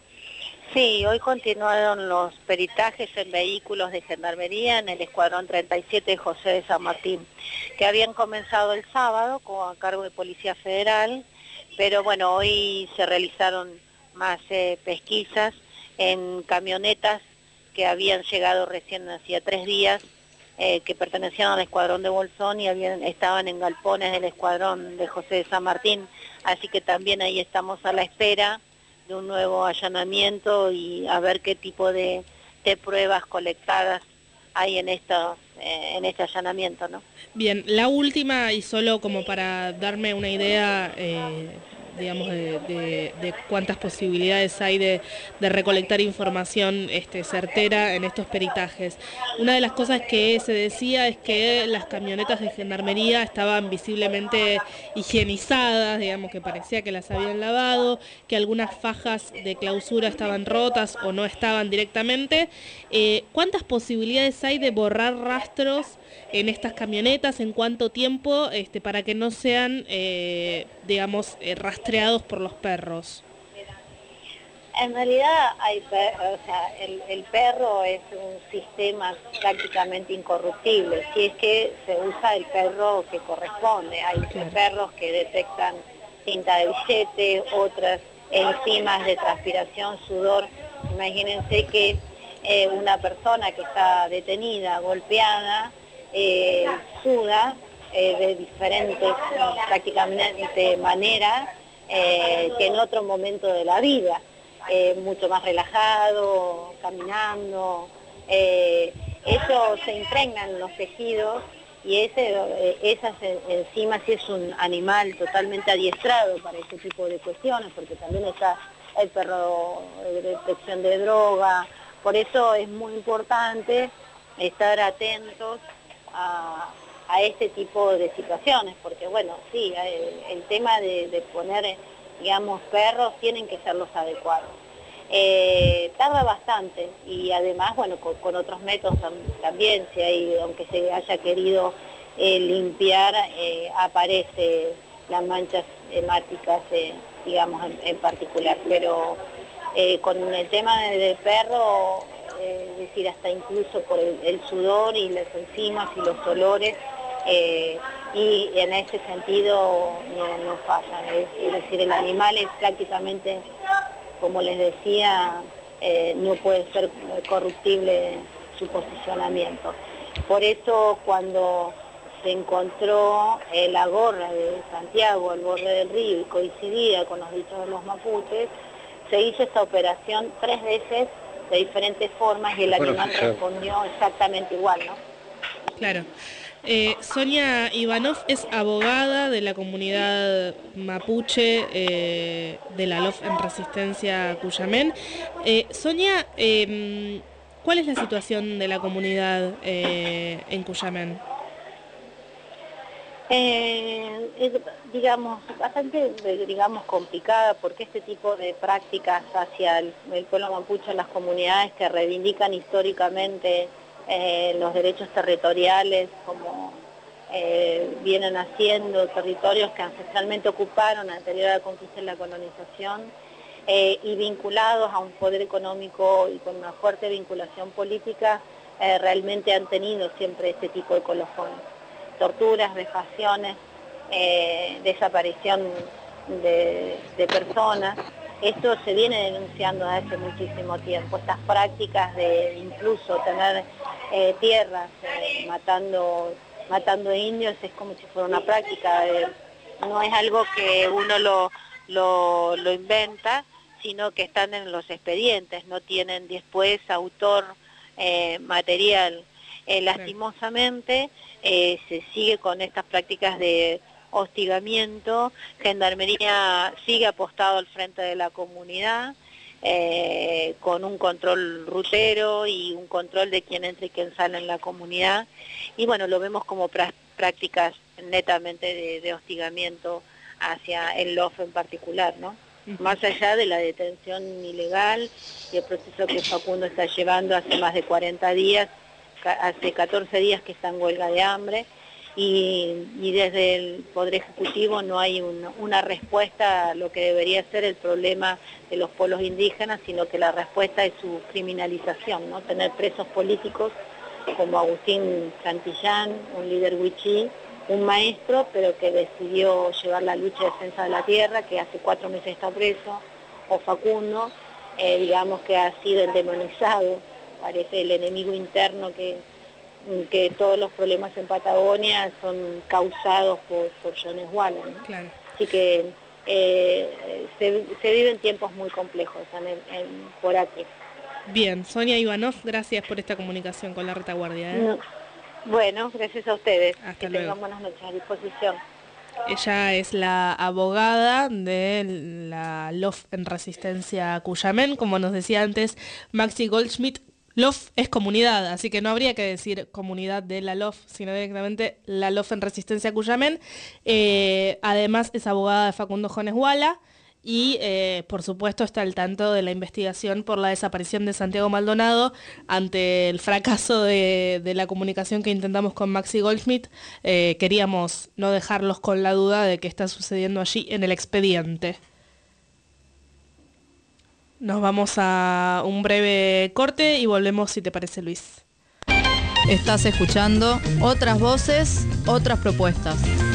Sí, hoy continuaron los peritajes en vehículos de Gendarmería en el Escuadrón treinta y siete de José de San Martín, que habían comenzado el sábado con, a cargo de Policía Federal, pero bueno, hoy se realizaron más eh, pesquisas en camionetas que habían llegado recién hacía tres días, eh, que pertenecían al Escuadrón de Bolsón y habían, estaban en galpones del Escuadrón de José de San Martín, así que también ahí estamos a la espera de un nuevo allanamiento y a ver qué tipo de, de pruebas colectadas hay en estos, eh, en este allanamiento, ¿no? Bien, la última, y solo como para darme una idea, eh, digamos, de, de, de cuántas posibilidades hay de, de recolectar información este, certera en estos peritajes. Una de las cosas que se decía es que las camionetas de Gendarmería estaban visiblemente higienizadas, digamos, que parecía que las habían lavado, que algunas fajas de clausura estaban rotas o no estaban directamente. Eh, ¿Cuántas posibilidades hay de borrar rastros en estas camionetas? ¿En cuánto tiempo? Este, para que no sean, eh, digamos, eh, rastreados por los perros. En realidad hay per o sea, el, el perro es un sistema prácticamente incorruptible, si es que se usa el perro que corresponde. Hay claro. perros que detectan tinta de billete, otras enzimas de transpiración, sudor. Imagínense que eh, una persona que está detenida, golpeada, eh, suda eh, de diferentes prácticamente maneras eh, que en otro momento de la vida. Eh, mucho más relajado, caminando, eh, eso se impregna en los tejidos y ese, eh, esas enzimas, si es un animal totalmente adiestrado para ese tipo de cuestiones, porque también está el perro de detección de droga, por eso es muy importante estar atentos a, a este tipo de situaciones, porque bueno, sí, el, el tema de, de poner, digamos, perros tienen que ser los adecuados. Eh, tarda bastante y además, bueno, con, con otros métodos tam, también, si hay, aunque se haya querido eh, limpiar, eh, aparece las manchas hemáticas, eh, digamos, en, en particular, pero eh, con el tema del de perro, eh, es decir, hasta incluso por el, el sudor y las enzimas y los olores, eh, y en ese sentido no, no fallan, es, es decir, el animal es prácticamente, como les decía, eh, no puede ser corruptible su posicionamiento. Por eso cuando se encontró eh, la gorra de Santiago al borde del río y coincidía con los dichos de los mapuches, se hizo esta operación tres veces de diferentes formas y el animal respondió exactamente igual, ¿no? Claro. Eh, Sonia Ivanov es abogada de la comunidad mapuche eh, de la L O F en Resistencia Cuyamén. Eh, Sonia, eh, ¿cuál es la situación de la comunidad eh, en Cuyamén? Eh, es, digamos, bastante, digamos, complicada porque este tipo de prácticas hacia el, el pueblo mapuche en las comunidades que reivindican históricamente eh, los derechos territoriales, como eh, vienen haciendo territorios que ancestralmente ocuparon anterior a la conquista y la colonización, eh, y vinculados a un poder económico y con una fuerte vinculación política, eh, realmente han tenido siempre este tipo de colofones. Torturas, vejaciones, eh, desaparición de, de personas. Esto se viene denunciando desde hace muchísimo tiempo. Estas prácticas de incluso tener eh, tierras eh, matando, matando indios es como si fuera una práctica. Eh, no es algo que uno lo, lo, lo inventa, sino que están en los expedientes, no tienen después autor eh, material. Eh, lastimosamente eh, se sigue con estas prácticas de hostigamiento. Gendarmería sigue apostado al frente de la comunidad, eh, con un control rutero y un control de quién entra y quién sale en la comunidad, y bueno, lo vemos como pra prácticas netamente de, de hostigamiento hacia el L O F en particular, ¿no? Más allá de la detención ilegal y el proceso que Facundo está llevando hace más de cuarenta días, hace catorce días que está en huelga de hambre, y, y desde el Poder Ejecutivo no hay un, una respuesta a lo que debería ser el problema de los pueblos indígenas, sino que la respuesta es su criminalización, ¿no? Tener presos políticos como Agustín Santillán, un líder huichí, un maestro, pero que decidió llevar la lucha de defensa de la tierra, que hace cuatro meses está preso, o Facundo, eh, digamos que ha sido endemonizado. Parece el enemigo interno, que, que todos los problemas en Patagonia son causados por, por Jones Waller, ¿no? Claro. Así que eh, se, se viven tiempos muy complejos en el, en, por aquí. Bien, Sonia Ivanov, gracias por esta comunicación con la retaguardia. ¿eh? No. Bueno, gracias a ustedes. Hasta que luego. tengan buenas noches, a disposición. Ella es la abogada de la L O F en Resistencia Cuyamén. Como nos decía antes Maxi Goldschmidt, L O F es comunidad, así que no habría que decir comunidad de la L O F, sino directamente la L O F en Resistencia Cuyamén. Eh, además es abogada de Facundo Jones Walla y eh, por supuesto está al tanto de la investigación por la desaparición de Santiago Maldonado. Ante el fracaso de, de la comunicación que intentamos con Maxi Goldschmidt, eh, queríamos no dejarlos con la duda de qué está sucediendo allí en el expediente. Nos vamos a un breve corte y volvemos, si te parece, Luis. Estás escuchando Otras Voces, Otras Propuestas.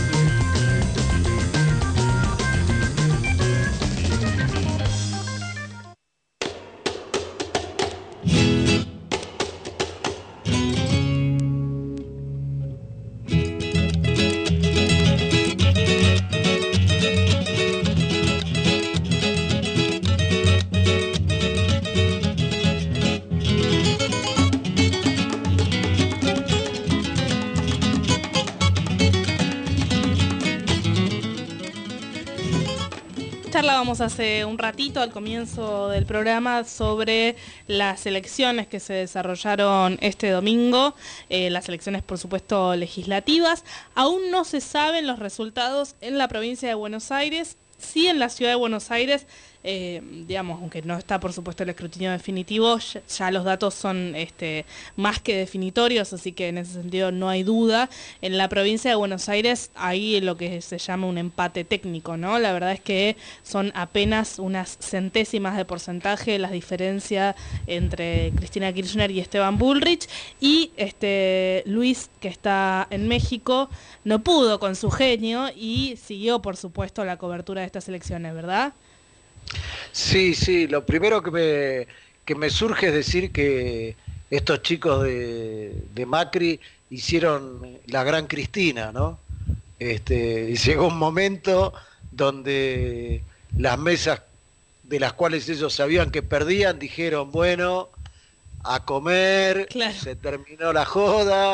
Charlábamos hace un ratito al comienzo del programa sobre las elecciones que se desarrollaron este domingo, eh, las elecciones por supuesto legislativas. Aún no se saben los resultados en la provincia de Buenos Aires, sí en la ciudad de Buenos Aires. Eh, digamos, aunque no está por supuesto el escrutinio definitivo, ya, ya los datos son este, más que definitorios, así que en ese sentido no hay duda. En la provincia de Buenos Aires hay lo que se llama un empate técnico, ¿no? La verdad es que son apenas unas centésimas de porcentaje las diferencias entre Cristina Kirchner y Esteban Bullrich, y este Luis, que está en México, no pudo con su genio y siguió por supuesto la cobertura de estas elecciones, ¿verdad? Sí, sí, lo primero que me, que me surge es decir que estos chicos de, de Macri hicieron la gran Cristina, ¿no? Este, y llegó un momento donde las mesas de las cuales ellos sabían que perdían, dijeron, bueno, a comer, claro. Se terminó la joda,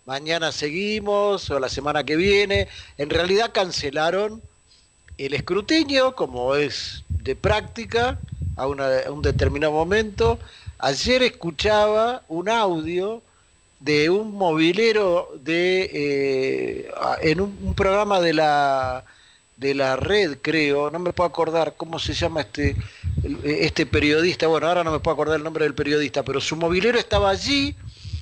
mañana seguimos o la semana que viene. En realidad cancelaron el escrutinio, como es de práctica, a, una, a un determinado momento. Ayer escuchaba un audio de un movilero de eh, en un, un programa de la de la red, creo, no me puedo acordar cómo se llama este este periodista, bueno, ahora no me puedo acordar el nombre del periodista, pero su movilero estaba allí,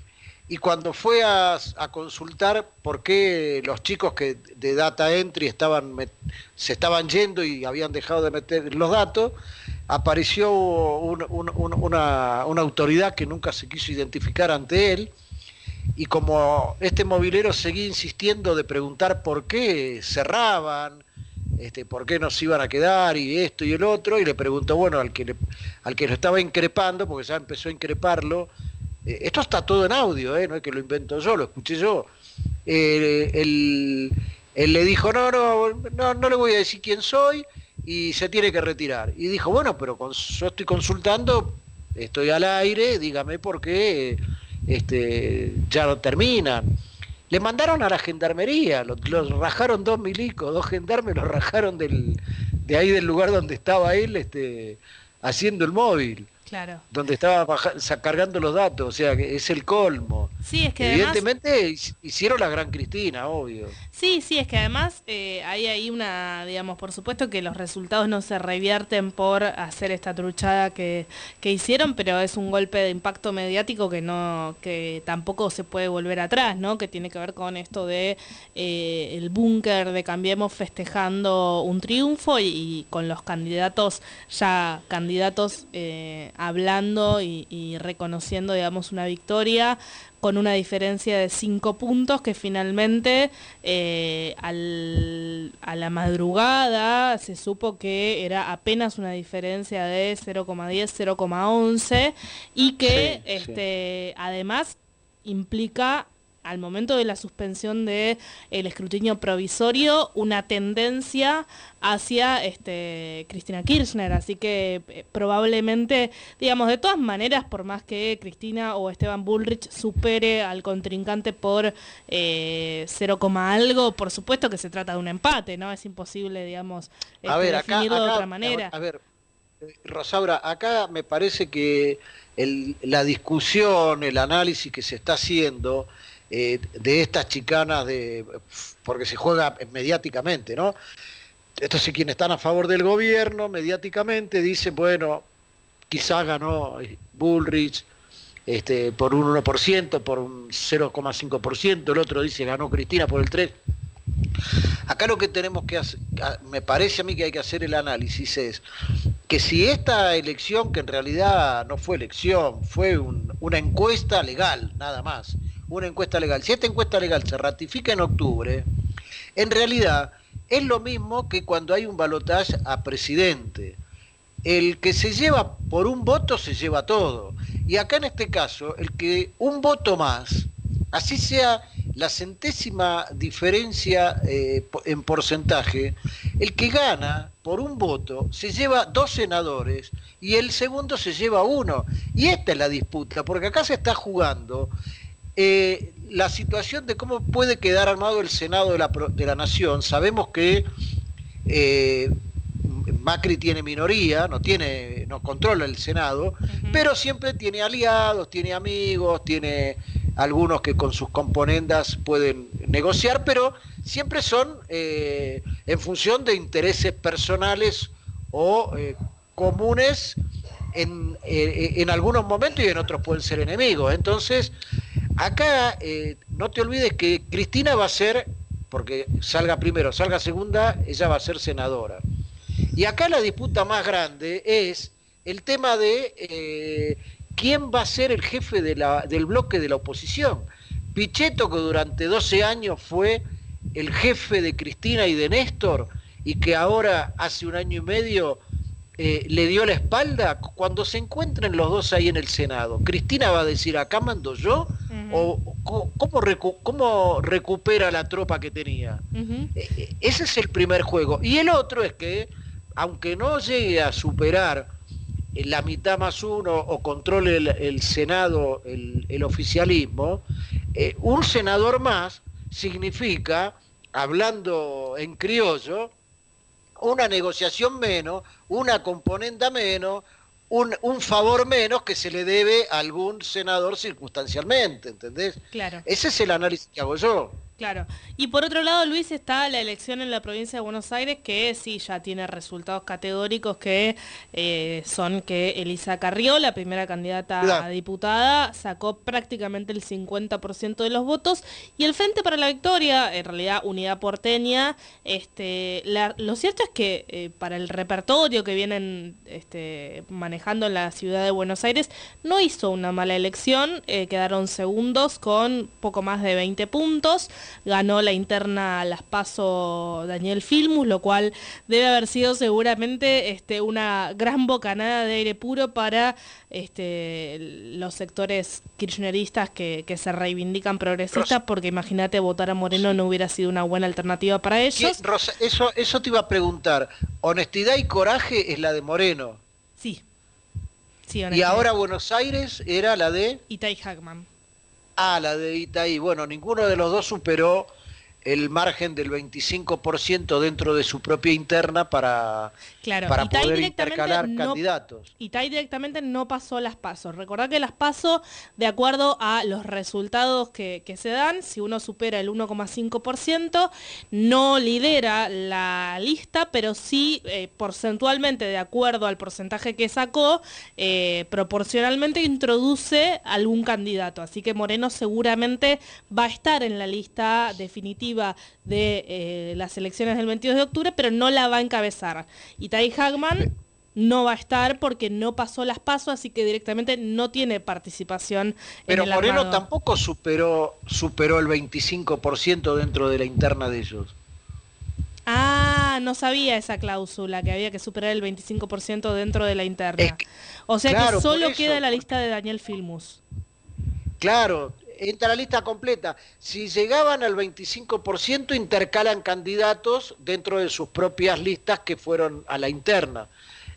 y cuando fue a, a consultar por qué los chicos que de data entry estaban se estaban yendo y habían dejado de meter los datos, apareció un, un, un, una, una autoridad que nunca se quiso identificar ante él, y como este movilero seguía insistiendo de preguntar por qué cerraban, este, por qué nos iban a quedar y esto y el otro, y le preguntó, bueno, al que, le, al que lo estaba increpando, porque ya empezó a increparlo, eh, esto está todo en audio, eh, no es que lo invento yo, lo escuché yo, eh, él, él le dijo, no, no, no, no le voy a decir quién soy, y se tiene que retirar. Y dijo, bueno, pero con, yo estoy consultando, estoy al aire, dígame por qué este, ya no terminan. Le mandaron a la gendarmería, los, los rajaron dos milicos, dos gendarmes los rajaron del, de ahí del lugar donde estaba él este, haciendo el móvil. Claro. Donde estaba baja, cargando los datos, o sea, que es el colmo. Sí, es que evidentemente además, hicieron la gran Cristina, obvio. Sí, sí, es que además eh, hay ahí una, digamos, por supuesto que los resultados no se revierten por hacer esta truchada que, que hicieron, pero es un golpe de impacto mediático que no, que tampoco se puede volver atrás, ¿no? Que tiene que ver con esto de eh, el búnker de Cambiemos festejando un triunfo y, y con los candidatos ya candidatos eh, hablando y, y reconociendo, digamos, una victoria con una diferencia de cinco puntos que finalmente eh, al, a la madrugada se supo que era apenas una diferencia de cero coma diez, cero coma once y que sí, este, sí. además implica al momento de la suspensión de el escrutinio provisorio una tendencia hacia este, Cristina Kirchner, así que eh, probablemente, digamos, de todas maneras, por más que Cristina o Esteban Bullrich supere al contrincante por eh, cero, algo, por supuesto que se trata de un empate, ¿no? Es imposible, digamos, este, a ver, acá, definirlo acá, de otra manera. A ver, Rosaura, acá me parece que el, la discusión, el análisis que se está haciendo Eh, de estas chicanas, de porque se juega mediáticamente, ¿no? Entonces quienes están a favor del gobierno mediáticamente dicen, bueno, quizás ganó Bullrich este, por un uno por ciento, por un cero coma cinco por ciento, el otro dice ganó Cristina por el tres por ciento. Acá lo que tenemos que hacer, me parece a mí que hay que hacer el análisis es que si esta elección, que en realidad no fue elección, fue un, una encuesta legal, nada más, una encuesta legal. Si esta encuesta legal se ratifica en octubre, en realidad es lo mismo que cuando hay un balotaje a presidente. El que se lleva por un voto se lleva todo. Y acá en este caso, el que un voto más, así sea la centésima diferencia eh, en porcentaje, el que gana por un voto se lleva dos senadores y el segundo se lleva uno. Y esta es la disputa, porque acá se está jugando Eh, la situación de cómo puede quedar armado el Senado de la, de la Nación. Sabemos que eh, Macri tiene minoría, no tiene, no controla el Senado, uh-huh. pero siempre tiene aliados, tiene amigos, tiene algunos que con sus componendas pueden negociar, pero siempre son eh, en función de intereses personales o eh, comunes en, eh, en algunos momentos y en otros pueden ser enemigos. Entonces, acá eh, no te olvides que Cristina va a ser, porque salga primero, salga segunda, ella va a ser senadora. Y acá la disputa más grande es el tema de eh, quién va a ser el jefe de la, del bloque de la oposición. Pichetto, que durante doce años fue el jefe de Cristina y de Néstor, y que ahora hace un año y medio eh, le dio la espalda, cuando se encuentren los dos ahí en el Senado, Cristina va a decir, acá mando yo, uh-huh. o ¿cómo, recu cómo recupera la tropa que tenía? Uh-huh. eh, ese es el primer juego. Y el otro es que, aunque no llegue a superar la mitad más uno o controle el, el Senado, el, el oficialismo, eh, un senador más significa, hablando en criollo, una negociación menos, una componenda menos, un, un favor menos que se le debe a algún senador circunstancialmente, ¿entendés? Claro. Ese es el análisis que hago yo. Claro. Y por otro lado, Luis, está la elección en la provincia de Buenos Aires, que sí ya tiene resultados categóricos que eh, son que Elisa Carrió, la primera candidata Claro. a diputada, sacó prácticamente el cincuenta por ciento de los votos, y el Frente para la Victoria, en realidad Unidad Porteña, este, la, lo cierto es que eh, para el repertorio que vienen este, manejando en la ciudad de Buenos Aires, no hizo una mala elección, eh, quedaron segundos con poco más de veinte puntos. Ganó la interna Las PASO Daniel Filmus, lo cual debe haber sido seguramente este, una gran bocanada de aire puro para este, los sectores kirchneristas que, que se reivindican progresistas, porque imagínate, votar a Moreno no hubiera sido una buena alternativa para ellos. ¿Qué, Rosa, eso, eso te iba a preguntar. Honestidad y coraje es la de Moreno. Sí. sí y ahora Buenos Aires era la de... Itay Hagman. Ah, la de Itaí. Bueno, ninguno de los dos superó el margen del veinticinco por ciento dentro de su propia interna para, claro, para Itay poder directamente intercalar no, candidatos. Itay directamente no pasó las PASO. Recordad que las PASO, de acuerdo a los resultados que, que se dan, si uno supera el uno coma cinco por ciento, no lidera la lista, pero sí eh, porcentualmente, de acuerdo al porcentaje que sacó, eh, proporcionalmente introduce algún candidato. Así que Moreno seguramente va a estar en la lista definitiva de eh, las elecciones del veintidós de octubre, pero no la va a encabezar. Itay Hagman no va a estar porque no pasó las PASO, así que directamente no tiene participación pero en el Moreno armado. tampoco superó, superó el veinticinco por ciento dentro de la interna de ellos. Ah, no sabía esa cláusula, que había que superar el veinticinco por ciento dentro de la interna. Es que, o sea claro, que solo queda la lista de Daniel Filmus. Claro, entra la lista completa. Si llegaban al veinticinco por ciento, intercalan candidatos dentro de sus propias listas que fueron a la interna.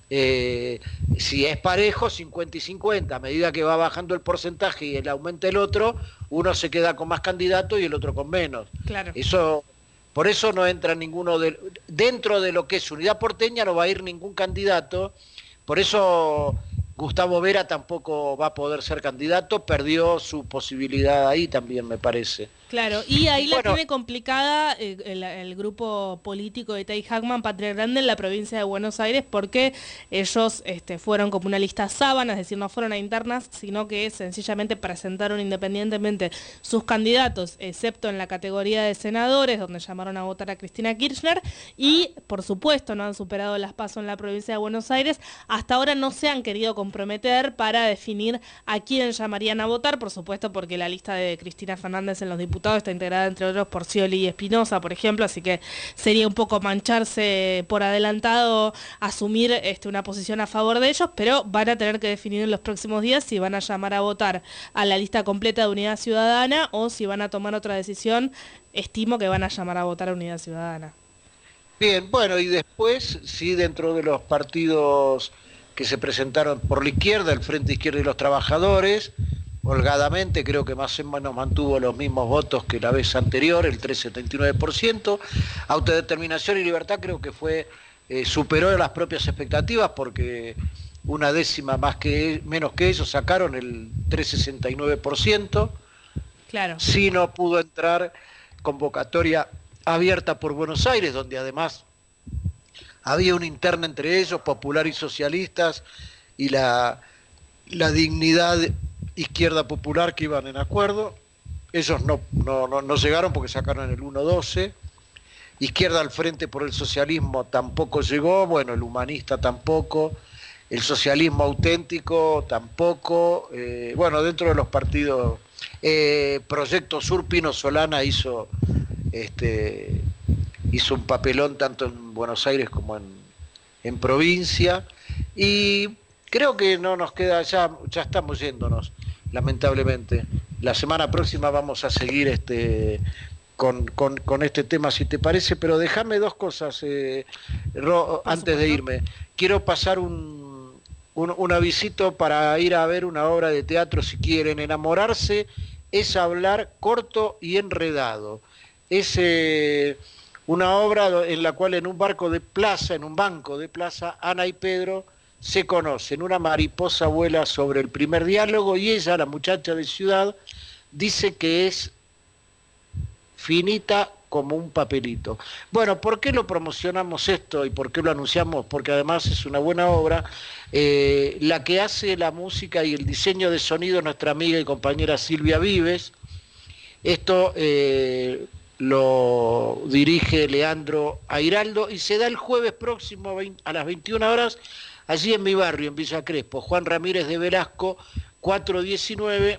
Eh, si es parejo, cincuenta y cincuenta, a medida que va bajando el porcentaje y el aumenta el otro, uno se queda con más candidatos y el otro con menos. Claro. Eso, por eso no entra ninguno de, dentro de lo que es Unidad Porteña, no va a ir ningún candidato. Por eso Gustavo Vera tampoco va a poder ser candidato, perdió su posibilidad ahí también, me parece. Claro, y ahí la bueno, tiene complicada el, el, el grupo político de Itay Hagman, Patria Grande, en la provincia de Buenos Aires, porque ellos este, fueron como una lista sábana, es decir, no fueron a internas, sino que sencillamente presentaron independientemente sus candidatos, excepto en la categoría de senadores, donde llamaron a votar a Cristina Kirchner, y por supuesto no han superado las PASO en la provincia de Buenos Aires. Hasta ahora no se han querido comprometer para definir a quién llamarían a votar, por supuesto porque la lista de Cristina Fernández en los diputados está integrada entre otros por Scioli y Espinosa, por ejemplo, así que sería un poco mancharse por adelantado asumir este, una posición a favor de ellos, pero van a tener que definir en los próximos días si van a llamar a votar a la lista completa de Unidad Ciudadana o si van a tomar otra decisión. Estimo que van a llamar a votar a Unidad Ciudadana. Bien, bueno, y después, sí, dentro de los partidos que se presentaron por la izquierda, el Frente Izquierda y los Trabajadores, holgadamente, creo que más o menos mantuvo los mismos votos que la vez anterior, el tres coma setenta y nueve por ciento. Autodeterminación y Libertad creo que fue eh, superó las propias expectativas porque una décima más que menos que ellos sacaron el tres coma sesenta y nueve por ciento. Claro. Sí, no pudo entrar convocatoria abierta por Buenos Aires, donde además había una interna entre ellos, Popular y Socialistas, y la, la Dignidad Izquierda Popular, que iban en acuerdo. Ellos no, no, no, no llegaron porque sacaron el uno coma doce. Izquierda al Frente por el Socialismo tampoco llegó, bueno, el Humanista tampoco, el Socialismo Auténtico tampoco, eh, bueno, dentro de los partidos, eh, Proyecto Sur, Pino Solana hizo, este, hizo un papelón tanto en Buenos Aires como en, en provincia, y creo que no nos queda, ya, ya estamos yéndonos, lamentablemente. La semana próxima vamos a seguir este con, con, con este tema, si te parece, pero déjame dos cosas, eh, Ro, antes de irme. Quiero pasar un, un, un avisito para ir a ver una obra de teatro, si quieren, Enamorarse es hablar corto y enredado. Es eh, una obra en la cual en un barco de plaza, en un banco de plaza, Ana y Pedro se conocen. Una mariposa vuela sobre el primer diálogo y ella, la muchacha de ciudad, dice que es finita como un papelito. Bueno, ¿por qué lo promocionamos esto y por qué lo anunciamos? Porque además es una buena obra. Eh, la que hace la música y el diseño de sonido nuestra amiga y compañera Silvia Vives. Esto eh, lo dirige Leandro Airaldo y se da el jueves próximo a las veintiuna horas allí en mi barrio, en Villa Crespo. Juan Ramírez de Velasco, cuatrocientos diecinueve.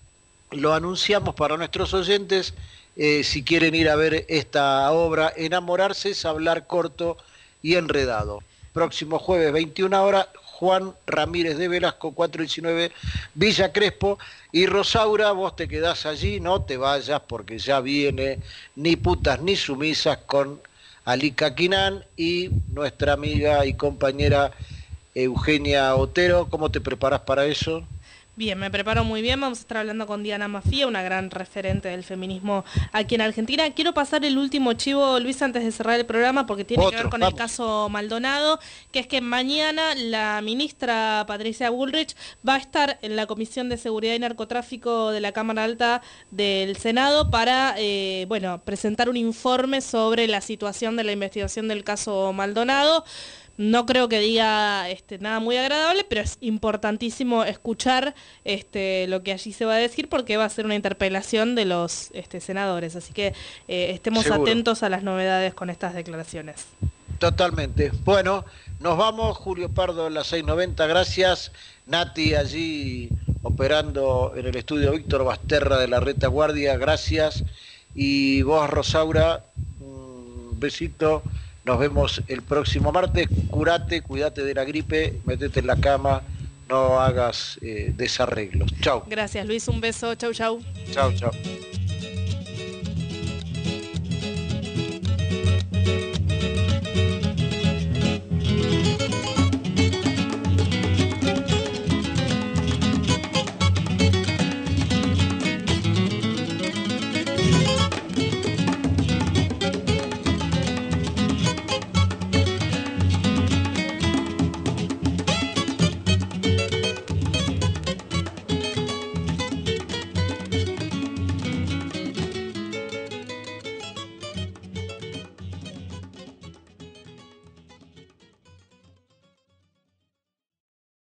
Lo anunciamos para nuestros oyentes. Eh, si quieren ir a ver esta obra, Enamorarse es hablar corto y enredado. Próximo jueves, veintiuna horas, Juan Ramírez de Velasco, cuatrocientos diecinueve, Villa Crespo. Y Rosaura, vos te quedás allí, no te vayas porque ya viene Ni putas ni sumisas con Alika Quinán y nuestra amiga y compañera Eugenia Otero. ¿Cómo te preparás para eso? Bien, me preparo muy bien. Vamos a estar hablando con Diana Mafía, una gran referente del feminismo aquí en Argentina. Quiero pasar el último chivo, Luis, antes de cerrar el programa, porque tiene Otro, que ver con vamos. el caso Maldonado, que es que mañana la ministra Patricia Bullrich va a estar en la Comisión de Seguridad y Narcotráfico de la Cámara Alta del Senado para, eh, bueno, presentar un informe sobre la situación de la investigación del caso Maldonado. No creo que diga este, nada muy agradable, pero es importantísimo escuchar este, lo que allí se va a decir porque va a ser una interpelación de los este, senadores. Así que eh, estemos Seguro. atentos a las novedades con estas declaraciones. Totalmente. Bueno, nos vamos. Julio Pardo en las seis noventa. Gracias. Nati allí operando en el estudio Víctor Basterra de la Retaguardia. Gracias. Y vos, Rosaura, un besito. Nos vemos el próximo martes. Curate, cuídate de la gripe, metete en la cama, no hagas eh, desarreglos. Chau. Gracias, Luis. Un beso. Chau, chau. Chau, chau.